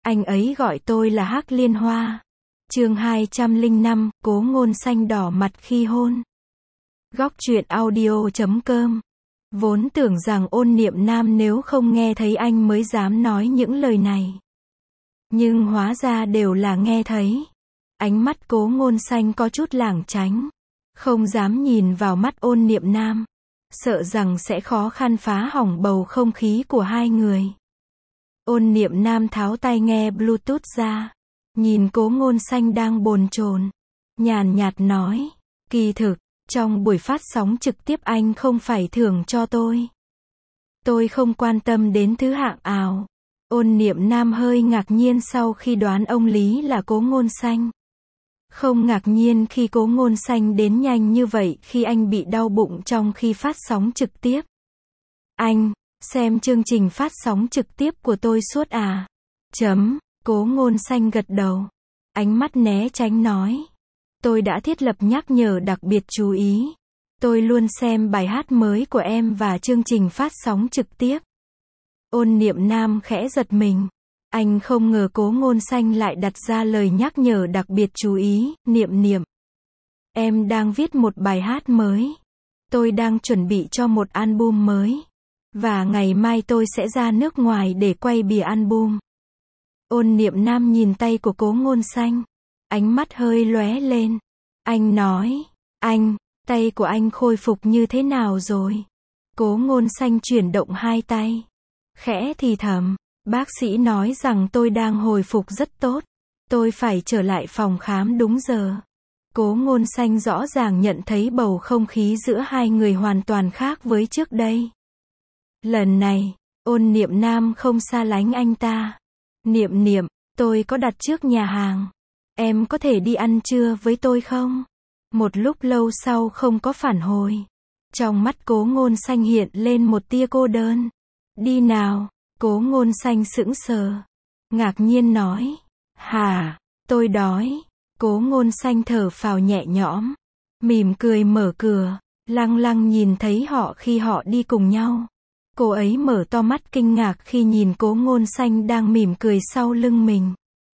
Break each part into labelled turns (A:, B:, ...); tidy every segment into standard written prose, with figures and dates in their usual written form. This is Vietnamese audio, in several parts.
A: Anh ấy gọi tôi là Hắc Liên Hoa. Chương 205, Cố Ngôn Xanh đỏ mặt khi hôn. Góc truyện audio.com. Vốn tưởng rằng Ôn Niệm Nam nếu không nghe thấy anh mới dám nói những lời này. Nhưng hóa ra đều là nghe thấy. Ánh mắt Cố Ngôn Xanh có chút lảng tránh. Không dám nhìn vào mắt Ôn Niệm Nam. Sợ rằng sẽ khó khăn phá hỏng bầu không khí của hai người. Ôn Niệm Nam tháo tai nghe Bluetooth ra. Nhìn Cố Ngôn Xanh đang bồn chồn, nhàn nhạt nói, kỳ thực, trong buổi phát sóng trực tiếp anh không phải thưởng cho tôi. Tôi không quan tâm đến thứ hạng ảo. Ôn Niệm Nam hơi ngạc nhiên sau khi đoán ông Lý là Cố Ngôn Xanh. Không ngạc nhiên khi Cố Ngôn Xanh đến nhanh như vậy khi anh bị đau bụng trong khi phát sóng trực tiếp. Anh, xem chương trình phát sóng trực tiếp của tôi suốt à? Cố Ngôn Xanh gật đầu. Ánh mắt né tránh nói. Tôi đã thiết lập nhắc nhở đặc biệt chú ý. Tôi luôn xem bài hát mới của em và chương trình phát sóng trực tiếp. Ôn Niệm Nam khẽ giật mình. Anh không ngờ Cố Ngôn Xanh lại đặt ra lời nhắc nhở đặc biệt chú ý. Niệm Niệm, em đang viết một bài hát mới. Tôi đang chuẩn bị cho một album mới. Và ngày mai tôi sẽ ra nước ngoài để quay bìa album. Ôn Niệm Nam nhìn tay của Cố Ngôn Xanh. Ánh mắt hơi lóe lên. Anh nói, tay của anh khôi phục như thế nào rồi? Cố Ngôn Xanh chuyển động hai tay. Khẽ thì thầm, bác sĩ nói rằng tôi đang hồi phục rất tốt. Tôi phải trở lại phòng khám đúng giờ. Cố Ngôn Xanh rõ ràng nhận thấy bầu không khí giữa hai người hoàn toàn khác với trước đây. Lần này, Ôn Niệm Nam không xa lánh anh ta. Niệm Niệm, tôi có đặt trước nhà hàng. Em có thể đi ăn trưa với tôi không? Một lúc lâu sau không có phản hồi. Trong mắt Cố Ngôn Xanh hiện lên một tia cô đơn. Đi nào, Cố Ngôn Xanh sững sờ. Ngạc nhiên nói. Hả, tôi đói. Cố Ngôn Xanh thở phào nhẹ nhõm. Mỉm cười mở cửa. Lăng lăng nhìn thấy họ khi họ đi cùng nhau. Cô ấy mở to mắt kinh ngạc khi nhìn Cố Ngôn Xanh đang mỉm cười sau lưng mình.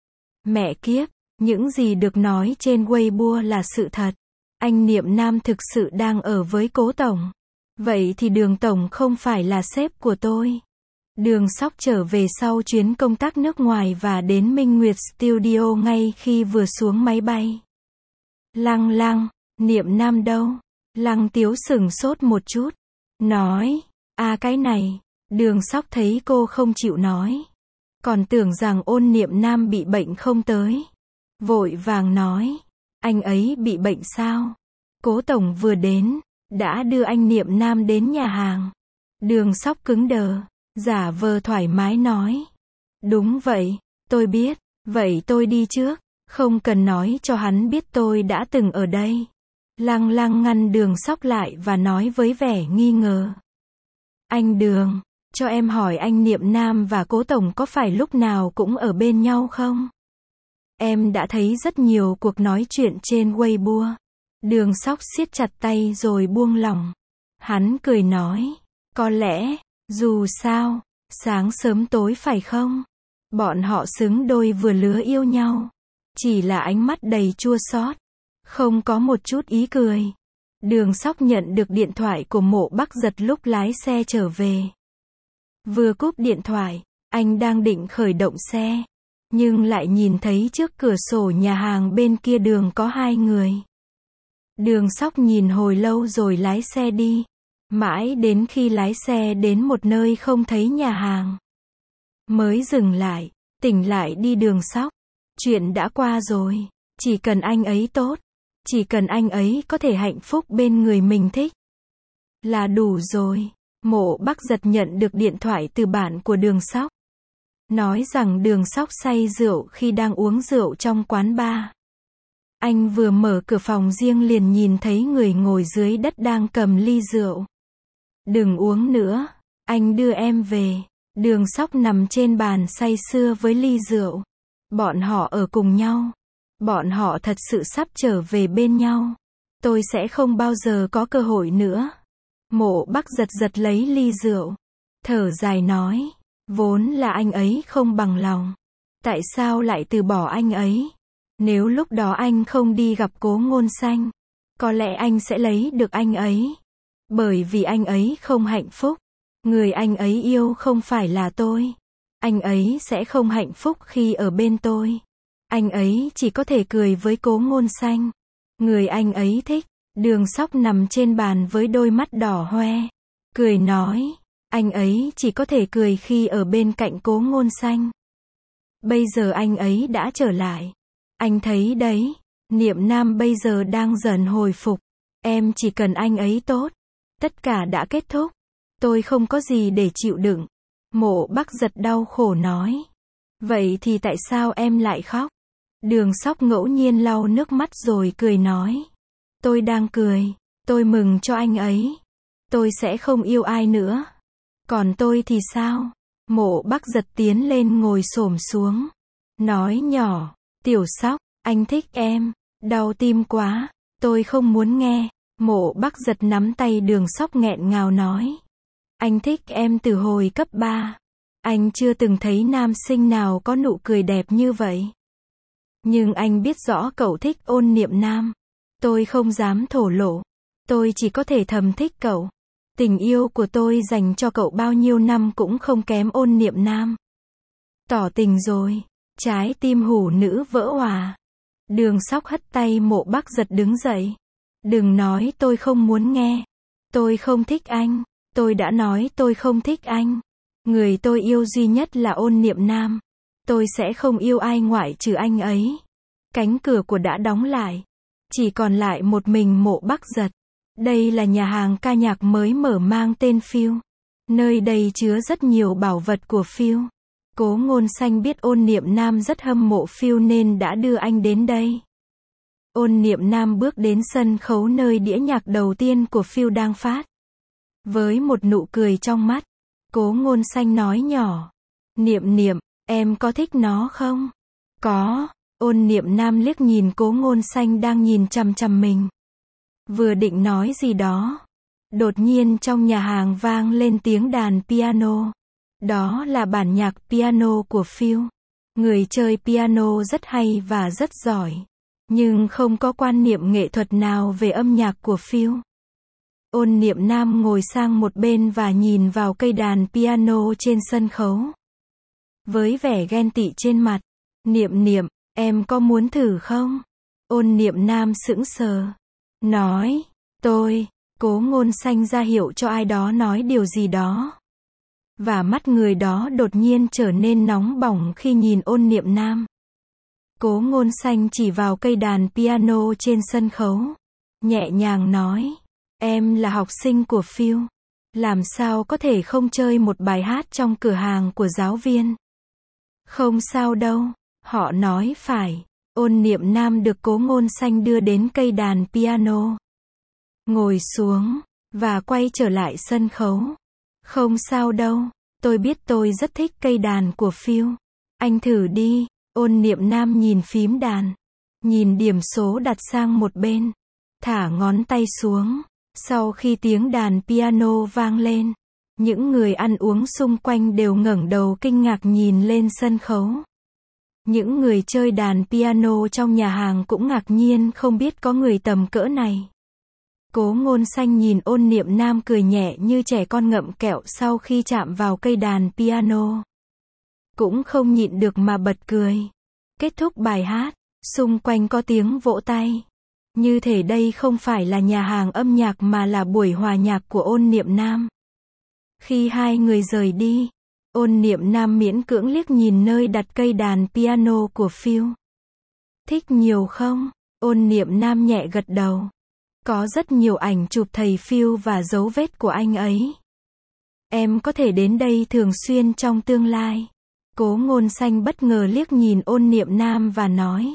A: Mẹ kiếp, những gì được nói trên Weibo là sự thật. Anh Niệm Nam thực sự đang ở với Cố Tổng. Vậy thì Đường Tổng không phải là sếp của tôi. Đường Sóc trở về sau chuyến công tác nước ngoài và đến Minh Nguyệt Studio ngay khi vừa xuống máy bay. Lăng lăng, Niệm Nam đâu? Lăng Tiếu sửng sốt một chút. Nói. Cái này, Đường Sóc thấy cô không chịu nói. Còn tưởng rằng Ôn Niệm Nam bị bệnh không tới. Vội vàng nói. Anh ấy bị bệnh sao? Cố Tổng vừa đến, đã đưa anh Niệm Nam đến nhà hàng. Đường Sóc cứng đờ, giả vờ thoải mái nói. Đúng vậy, tôi biết, vậy tôi đi trước. Không cần nói cho hắn biết tôi đã từng ở đây. Lăng lăng ngăn Đường Sóc lại và nói với vẻ nghi ngờ. Anh Đường, cho em hỏi anh Niệm Nam và Cố Tổng có phải lúc nào cũng ở bên nhau không? Em đã thấy rất nhiều cuộc nói chuyện trên Weibo. Đường Sóc siết chặt tay rồi buông lỏng. Hắn cười nói, có lẽ, dù sao, sáng sớm tối phải không? Bọn họ xứng đôi vừa lứa yêu nhau. Chỉ là ánh mắt đầy chua xót, không có một chút ý cười. Đường Sóc nhận được điện thoại của Mộ Bắc Giật lúc lái xe trở về. Vừa cúp điện thoại, anh đang định khởi động xe. Nhưng lại nhìn thấy trước cửa sổ nhà hàng bên kia đường có hai người. Đường Sóc nhìn hồi lâu rồi lái xe đi. Mãi đến khi lái xe đến một nơi không thấy nhà hàng. Mới dừng lại, tỉnh lại đi Đường Sóc. Chuyện đã qua rồi, chỉ cần anh ấy tốt. Chỉ cần anh ấy có thể hạnh phúc bên người mình thích là đủ rồi. Mộ Bắc Giật nhận được điện thoại từ bạn của Đường Sóc. Nói rằng Đường Sóc say rượu khi đang uống rượu trong quán bar. Anh vừa mở cửa phòng riêng liền nhìn thấy người ngồi dưới đất đang cầm ly rượu. Đừng uống nữa, anh đưa em về. Đường Sóc nằm trên bàn say sưa với ly rượu. Bọn họ ở cùng nhau. Bọn họ thật sự sắp trở về bên nhau. Tôi sẽ không bao giờ có cơ hội nữa. Mộ Bắc Giật giật lấy ly rượu. Thở dài nói. Vốn là anh ấy không bằng lòng. Tại sao lại từ bỏ anh ấy? Nếu lúc đó anh không đi gặp Cố Ngôn Xanh, có lẽ anh sẽ lấy được anh ấy. Bởi vì anh ấy không hạnh phúc. Người anh ấy yêu không phải là tôi. Anh ấy sẽ không hạnh phúc khi ở bên tôi. Anh ấy chỉ có thể cười với Cố Ngôn Xanh. Người anh ấy thích. Đường Sóc nằm trên bàn với đôi mắt đỏ hoe. Cười nói. Anh ấy chỉ có thể cười khi ở bên cạnh Cố Ngôn Xanh. Bây giờ anh ấy đã trở lại. Anh thấy đấy. Niệm Nam bây giờ đang dần hồi phục. Em chỉ cần anh ấy tốt. Tất cả đã kết thúc. Tôi không có gì để chịu đựng. Mộ Bắc Giật đau khổ nói. Vậy thì tại sao em lại khóc? Đường Sóc ngẫu nhiên lau nước mắt rồi cười nói. Tôi đang cười. Tôi mừng cho anh ấy. Tôi sẽ không yêu ai nữa. Còn tôi thì sao? Mộ Bắc Giật tiến lên ngồi xổm xuống. Nói nhỏ. Tiểu Sóc, anh thích em. Đau tim quá. Tôi không muốn nghe. Mộ Bắc Giật nắm tay Đường Sóc nghẹn ngào nói. Anh thích em từ hồi cấp 3. Anh chưa từng thấy nam sinh nào có nụ cười đẹp như vậy. Nhưng anh biết rõ cậu thích Ôn Niệm Nam. Tôi không dám thổ lộ. Tôi chỉ có thể thầm thích cậu. Tình yêu của tôi dành cho cậu bao nhiêu năm cũng không kém Ôn Niệm Nam. Tỏ tình rồi. Trái tim hủ nữ vỡ òa. Đường Sóc hất tay Mộ Bắc Giật đứng dậy. Đừng nói tôi không muốn nghe. Tôi không thích anh. Tôi đã nói tôi không thích anh. Người tôi yêu duy nhất là Ôn Niệm Nam. Tôi sẽ không yêu ai ngoại trừ anh ấy. Cánh cửa của đã đóng lại. Chỉ còn lại một mình Mộ Bắc Giật. Đây là nhà hàng ca nhạc mới mở mang tên Phil. Nơi đây chứa rất nhiều bảo vật của Phil. Cố Ngôn Xanh biết Ôn Niệm Nam rất hâm mộ Phil nên đã đưa anh đến đây. Ôn Niệm Nam bước đến sân khấu nơi đĩa nhạc đầu tiên của Phil đang phát. Với một nụ cười trong mắt, Cố Ngôn Xanh nói nhỏ. Niệm Niệm, em có thích nó không? Có. Ôn Niệm Nam liếc nhìn Cố Ngôn Xanh đang nhìn chằm chằm mình. Vừa định nói gì đó. Đột nhiên trong nhà hàng vang lên tiếng đàn piano. Đó là bản nhạc piano của Phil. Người chơi piano rất hay và rất giỏi. Nhưng không có quan niệm nghệ thuật nào về âm nhạc của Phil. Ôn Niệm Nam ngồi sang một bên và nhìn vào cây đàn piano trên sân khấu. Với vẻ ghen tị trên mặt. Niệm Niệm, em có muốn thử không? Ôn Niệm Nam sững sờ. Nói, tôi. Cố Ngôn Xanh ra hiệu cho ai đó nói điều gì đó. Và mắt người đó đột nhiên trở nên nóng bỏng khi nhìn Ôn Niệm Nam. Cố Ngôn Xanh chỉ vào cây đàn piano trên sân khấu. Nhẹ nhàng nói. Em là học sinh của Phil. Làm sao có thể không chơi một bài hát trong cửa hàng của giáo viên? Không sao đâu. Họ nói phải. Ôn Niệm Nam được Cố Ngôn Xanh đưa đến cây đàn piano. Ngồi xuống. Và quay trở lại sân khấu. Không sao đâu. Tôi biết tôi rất thích cây đàn của Phil. Anh thử đi. Ôn Niệm Nam nhìn phím đàn. Nhìn điểm số đặt sang một bên. Thả ngón tay xuống. Sau khi tiếng đàn piano vang lên, những người ăn uống xung quanh đều ngẩng đầu kinh ngạc nhìn lên sân khấu. Những người chơi đàn piano trong nhà hàng cũng ngạc nhiên không biết có người tầm cỡ này. Cố Ngôn Xanh nhìn Ôn Niệm Nam cười nhẹ như trẻ con ngậm kẹo sau khi chạm vào cây đàn piano. Cũng không nhịn được mà bật cười. Kết thúc bài hát, xung quanh có tiếng vỗ tay. Như thể đây không phải là nhà hàng âm nhạc mà là buổi hòa nhạc của Ôn Niệm Nam. Khi hai người rời đi, Ôn Niệm Nam miễn cưỡng liếc nhìn nơi đặt cây đàn piano của Phil. Thích nhiều không? Ôn Niệm Nam nhẹ gật đầu. Có rất nhiều ảnh chụp thầy Phil và dấu vết của anh ấy. Em có thể đến đây thường xuyên trong tương lai. Cố Ngôn Xanh bất ngờ liếc nhìn Ôn Niệm Nam và nói.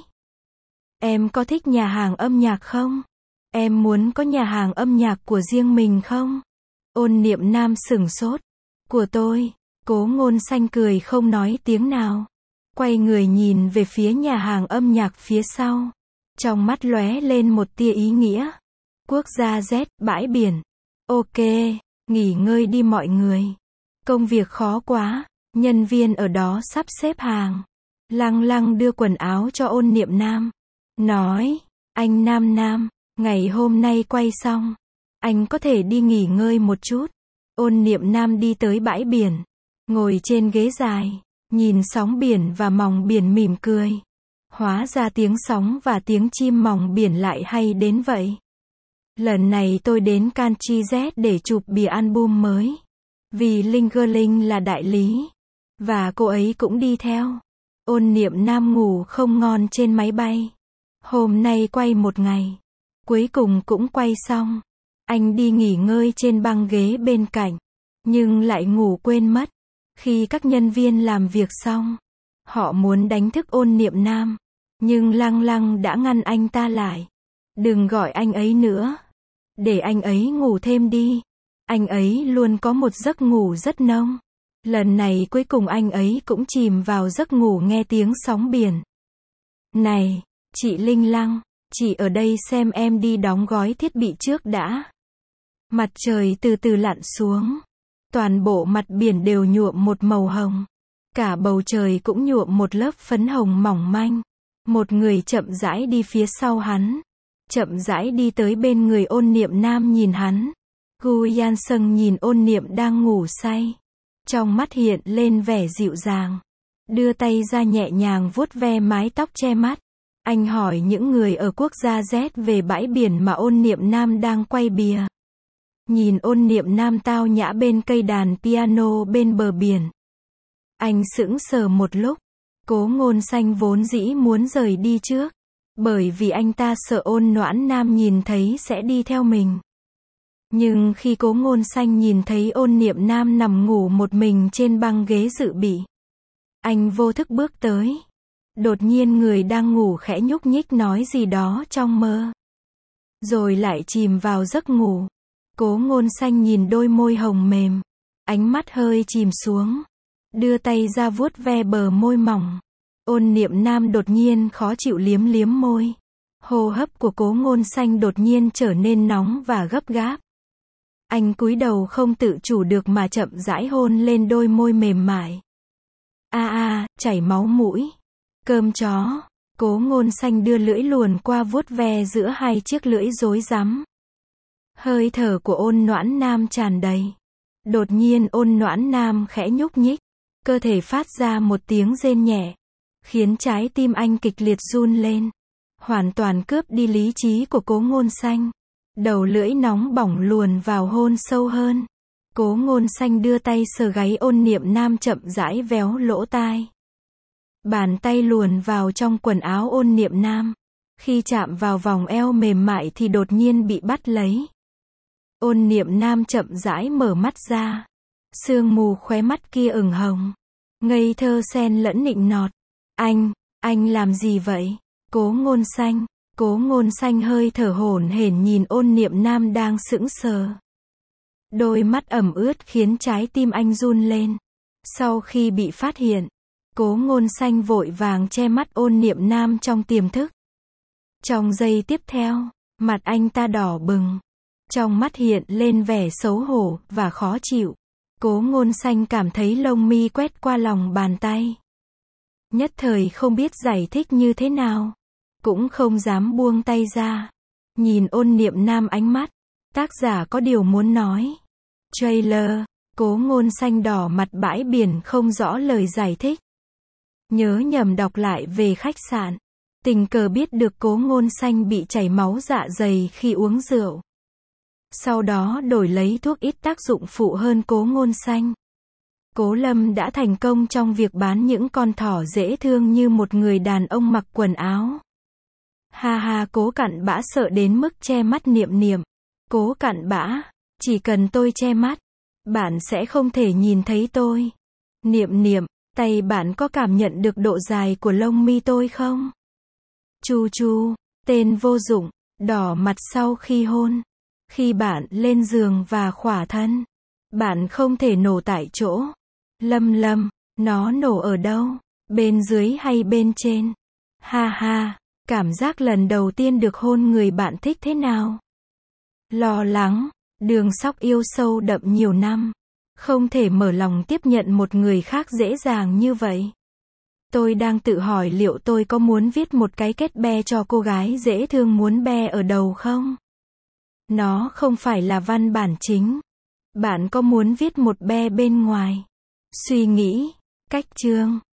A: Em có thích nhà hàng âm nhạc không? Em muốn có nhà hàng âm nhạc của riêng mình không? Ôn Niệm Nam sửng sốt. Của tôi. Cố Ngôn Xanh cười không nói tiếng nào. Quay người nhìn về phía nhà hàng âm nhạc phía sau. Trong mắt lóe lên một tia ý nghĩa. Quốc gia Z, bãi biển. Ok, nghỉ ngơi đi mọi người. Công việc khó quá. Nhân viên ở đó sắp xếp hàng. Lăng Lăng đưa quần áo cho Ôn Niệm Nam. Nói, anh Nam Nam, ngày hôm nay quay xong, anh có thể đi nghỉ ngơi một chút. Ôn Niệm Nam đi tới bãi biển, ngồi trên ghế dài, nhìn sóng biển và mòng biển mỉm cười. Hóa ra tiếng sóng và tiếng chim mòng biển lại hay đến vậy. Lần này tôi đến Country Z để chụp bìa album mới. Vì Linh Girling là đại lý. Và cô ấy cũng đi theo. Ôn Niệm Nam ngủ không ngon trên máy bay. Hôm nay quay một ngày. Cuối cùng cũng quay xong. Anh đi nghỉ ngơi trên băng ghế bên cạnh. Nhưng lại ngủ quên mất. Khi các nhân viên làm việc xong, họ muốn đánh thức Ôn Niệm Nam. Nhưng Lăng Lăng đã ngăn anh ta lại. Đừng gọi anh ấy nữa. Để anh ấy ngủ thêm đi. Anh ấy luôn có một giấc ngủ rất nông. Lần này cuối cùng anh ấy cũng chìm vào giấc ngủ nghe tiếng sóng biển. Này, chị Linh Lăng, chị ở đây xem em đi đóng gói thiết bị trước đã. Mặt trời từ từ lặn xuống. Toàn bộ mặt biển đều nhuộm một màu hồng. Cả bầu trời cũng nhuộm một lớp phấn hồng mỏng manh. Một người chậm rãi đi phía sau hắn. Chậm rãi đi tới bên người Ôn Niệm Nam nhìn hắn. Gu Yan Sung nhìn Ôn Niệm đang ngủ say. Trong mắt hiện lên vẻ dịu dàng. Đưa tay ra nhẹ nhàng vuốt ve mái tóc che mắt. Anh hỏi những người ở quốc gia Z về bãi biển mà Ôn Niệm Nam đang quay bìa. Nhìn Ôn Niệm Nam tao nhã bên cây đàn piano bên bờ biển. Anh sững sờ một lúc. Cố Ngôn Xanh vốn dĩ muốn rời đi trước. Bởi vì anh ta sợ Ôn Noãn Nam nhìn thấy sẽ đi theo mình. Nhưng khi Cố Ngôn Xanh nhìn thấy Ôn Niệm Nam nằm ngủ một mình trên băng ghế dự bị. Anh vô thức bước tới. Đột nhiên người đang ngủ khẽ nhúc nhích nói gì đó trong mơ. Rồi lại chìm vào giấc ngủ. Cố Ngôn Xanh nhìn đôi môi hồng mềm. Ánh mắt hơi chìm xuống. Đưa tay ra vuốt ve bờ môi mỏng. Ôn Niệm Nam đột nhiên khó chịu liếm liếm môi. Hô hấp của Cố Ngôn Xanh đột nhiên trở nên nóng và gấp gáp. Anh cúi đầu không tự chủ được mà chậm rãi hôn lên đôi môi mềm mại. Chảy máu mũi. Cơm chó. Cố Ngôn Xanh đưa lưỡi luồn qua vuốt ve giữa hai chiếc lưỡi rối rắm. Hơi thở của Ôn Noãn Nam tràn đầy. Đột nhiên Ôn Noãn Nam khẽ nhúc nhích. Cơ thể phát ra một tiếng rên nhẹ. Khiến trái tim anh kịch liệt run lên. Hoàn toàn cướp đi lý trí của Cố Ngôn Xanh. Đầu lưỡi nóng bỏng luồn vào hôn sâu hơn. Cố Ngôn Xanh đưa tay sờ gáy Ôn Niệm Nam chậm rãi véo lỗ tai. Bàn tay luồn vào trong quần áo Ôn Niệm Nam. Khi chạm vào vòng eo mềm mại thì đột nhiên bị bắt lấy. Ôn Niệm Nam chậm rãi mở mắt ra. Sương mù khóe mắt kia ửng hồng. Ngây thơ xen lẫn nịnh nọt. Anh làm gì vậy? Cố Ngôn Xanh hơi thở hổn hển nhìn Ôn Niệm Nam đang sững sờ. Đôi mắt ẩm ướt khiến trái tim anh run lên. Sau khi bị phát hiện, Cố Ngôn Xanh vội vàng che mắt Ôn Niệm Nam trong tiềm thức. Trong giây tiếp theo, mặt anh ta đỏ bừng. Trong mắt hiện lên vẻ xấu hổ và khó chịu. Cố Ngôn Xanh cảm thấy lông mi quét qua lòng bàn tay. Nhất thời không biết giải thích như thế nào. Cũng không dám buông tay ra. Nhìn Ôn Niệm Nam ánh mắt. Tác giả có điều muốn nói. Trailer. Cố Ngôn Xanh đỏ mặt bãi biển không rõ lời giải thích. Nhớ nhầm đọc lại về khách sạn. Tình cờ biết được Cố Ngôn Xanh bị chảy máu dạ dày khi uống rượu. Sau đó đổi lấy thuốc ít tác dụng phụ hơn Cố Ngôn Xanh. Cố Lâm đã thành công trong việc bán những con thỏ dễ thương như một người đàn ông mặc quần áo. Cố Cặn Bã sợ đến mức che mắt Niệm Niệm. Cố Cặn Bã, chỉ cần tôi che mắt, bạn sẽ không thể nhìn thấy tôi. Niệm Niệm, tay bạn có cảm nhận được độ dài của lông mi tôi không? Chu Chu, tên vô dụng, đỏ mặt sau khi hôn. Khi bạn lên giường và khỏa thân, bạn không thể nổ tại chỗ. Lâm Lâm, nó nổ ở đâu? Bên dưới hay bên trên? Cảm giác lần đầu tiên được hôn người bạn thích thế nào? Lo lắng, Đường Sóc yêu sâu đậm nhiều năm. Không thể mở lòng tiếp nhận một người khác dễ dàng như vậy. Tôi đang tự hỏi liệu tôi có muốn viết một cái kết be cho cô gái dễ thương muốn be ở đầu không? Nó không phải là văn bản chính. Bạn có muốn viết một be bên ngoài? Suy nghĩ. Cách chương